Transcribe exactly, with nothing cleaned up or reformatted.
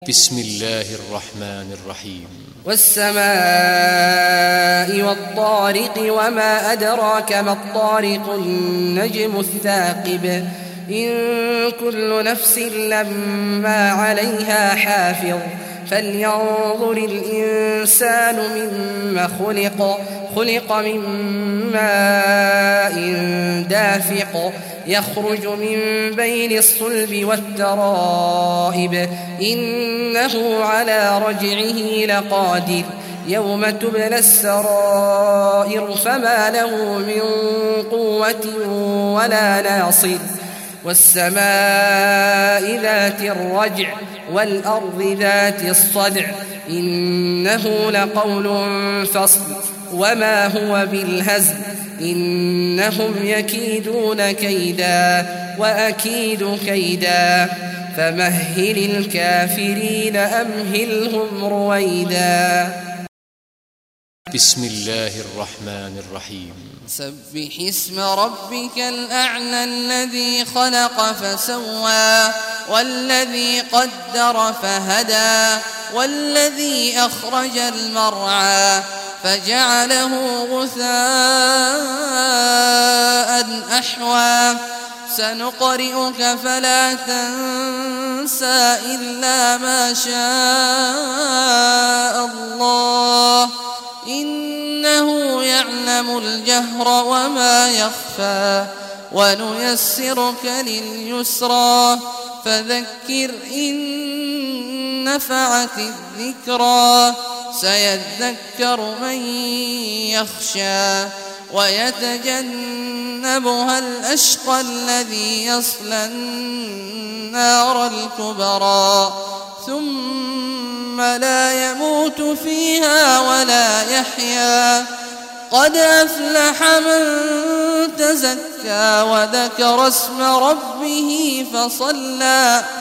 بسم الله الرحمن الرحيم. والسماء والطارق وما أدراك ما الطارق النجم الثاقب إن كل نفس لما عليها حافظ فلينظر الإنسان مما خلق خلق من ماء دافق يخرج من بين الصلب والترائب إنه على رجعه لقادر يوم تبلى السرائر فما له من قوة ولا ناصر والسماء ذات الرجع والأرض ذات الصدع إنه لقول فصل وما هو بالهزل إنهم يكيدون كيدا وأكيد كيدا فمهل الكافرين أمهلهم رويدا. بسم الله الرحمن الرحيم. سبح اسم ربك الأعلى الذي خلق فسوى والذي قدر فهدى والذي أخرج المرعى فجعله غثاء أحوى سنقرئك فلا تنسى إلا ما شاء الله إنه يعلم الجهر وما يخفى ونيسرك لليسرى فذكر إن نفعت الذكرى سيذكر من يخشى ويتجنبها الأشقى الذي يصلى النار الكبرى ثم لا يموت فيها ولا يحيا قد أفلح من تزكى وذكر اسم ربه فصلى